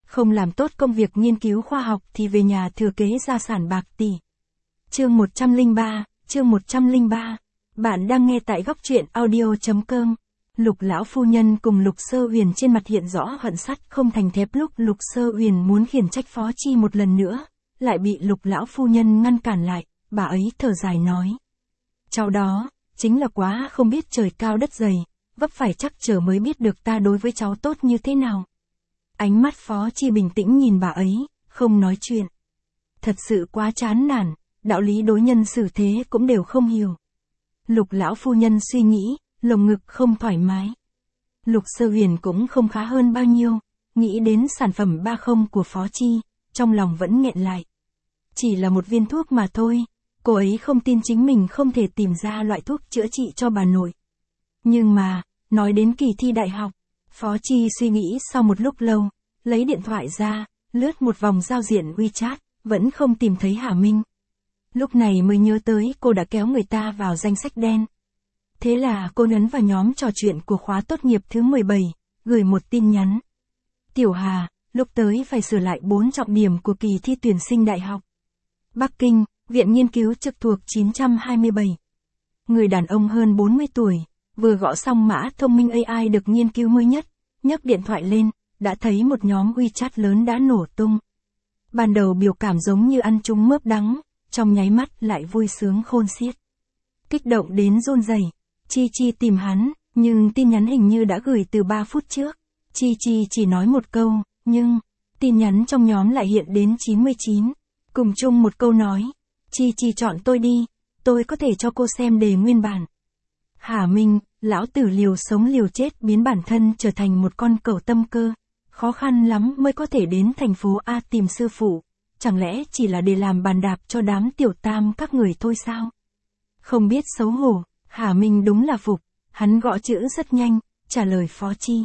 không làm tốt công việc nghiên cứu khoa học thì về nhà thừa kế gia sản bạc tỷ. Chương 103. Bạn đang nghe tại góc truyện audio.com. Lục lão phu nhân cùng Lục Sơ Huyền trên mặt hiện rõ hận sắt không thành thép lúc Lục Sơ Huyền muốn khiển trách Phó Chi một lần nữa, lại bị Lục lão phu nhân ngăn cản lại, bà ấy thở dài nói. Cháu đó, chính là quá không biết trời cao đất dày, vấp phải chắc trở mới biết được ta đối với cháu tốt như thế nào. Ánh mắt Phó Chi bình tĩnh nhìn bà ấy, không nói chuyện. Thật sự quá chán nản, đạo lý đối nhân xử thế cũng đều không hiểu. Lục lão phu nhân suy nghĩ, lồng ngực không thoải mái. Lục Sơ Huyền cũng không khá hơn bao nhiêu, nghĩ đến sản phẩm 30 của Phó Chi, trong lòng vẫn nghẹn lại. Chỉ là một viên thuốc mà thôi, cô ấy không tin chính mình không thể tìm ra loại thuốc chữa trị cho bà nội. Nhưng mà, nói đến kỳ thi đại học, Phó Chi suy nghĩ sau một lúc lâu, lấy điện thoại ra, lướt một vòng giao diện WeChat, vẫn không tìm thấy Hà Minh. Lúc này mới nhớ tới cô đã kéo người ta vào danh sách đen. Thế là cô nhấn vào nhóm trò chuyện của khóa tốt nghiệp thứ 17, gửi một tin nhắn. Tiểu Hà, lúc tới phải sửa lại 4 trọng điểm của kỳ thi tuyển sinh đại học. Bắc Kinh, Viện Nghiên cứu trực thuộc 927. Người đàn ông hơn 40 tuổi, vừa gõ xong mã thông minh AI được nghiên cứu mới nhất, nhấc điện thoại lên, đã thấy một nhóm WeChat lớn đã nổ tung. Ban đầu biểu cảm giống như ăn trúng mướp đắng, trong nháy mắt lại vui sướng khôn xiết. Kích động đến run rẩy, Chi Chi tìm hắn, nhưng tin nhắn hình như đã gửi từ 3 phút trước. Chi Chi chỉ nói một câu, nhưng tin nhắn trong nhóm lại hiện đến 99, cùng chung một câu nói. Chi Chi chọn tôi đi, tôi có thể cho cô xem đề nguyên bản. Hà Minh, lão tử liều sống liều chết biến bản thân trở thành một con cẩu tâm cơ. Khó khăn lắm mới có thể đến thành phố A tìm sư phụ. Chẳng lẽ chỉ là để làm bàn đạp cho đám tiểu tam các người thôi sao? Không biết xấu hổ, Hà Minh đúng là phục. Hắn gõ chữ rất nhanh, trả lời Phó Chi.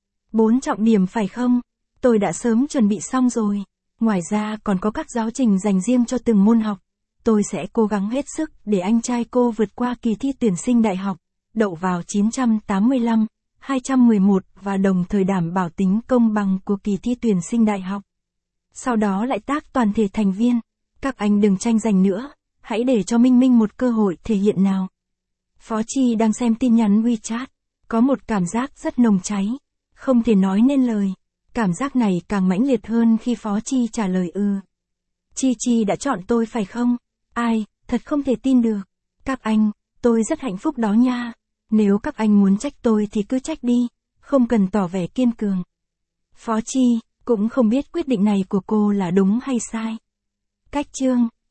4 trọng điểm phải không? Tôi đã sớm chuẩn bị xong rồi. Ngoài ra còn có các giáo trình dành riêng cho từng môn học. Tôi sẽ cố gắng hết sức để anh trai cô vượt qua kỳ thi tuyển sinh đại học, đậu vào 985, 211 và đồng thời đảm bảo tính công bằng của kỳ thi tuyển sinh đại học. Sau đó lại tác toàn thể thành viên. Các anh đừng tranh giành nữa, hãy để cho Minh Minh một cơ hội thể hiện nào. Phó Chi đang xem tin nhắn WeChat, có một cảm giác rất nồng cháy, không thể nói nên lời. Cảm giác này càng mãnh liệt hơn khi Phó Chi trả lời Chi Chi đã chọn tôi phải không? Ai, thật không thể tin được. Các anh, tôi rất hạnh phúc đó nha. Nếu các anh muốn trách tôi thì cứ trách đi, không cần tỏ vẻ kiên cường. Phó Chi cũng không biết quyết định này của cô là đúng hay sai. Cách chương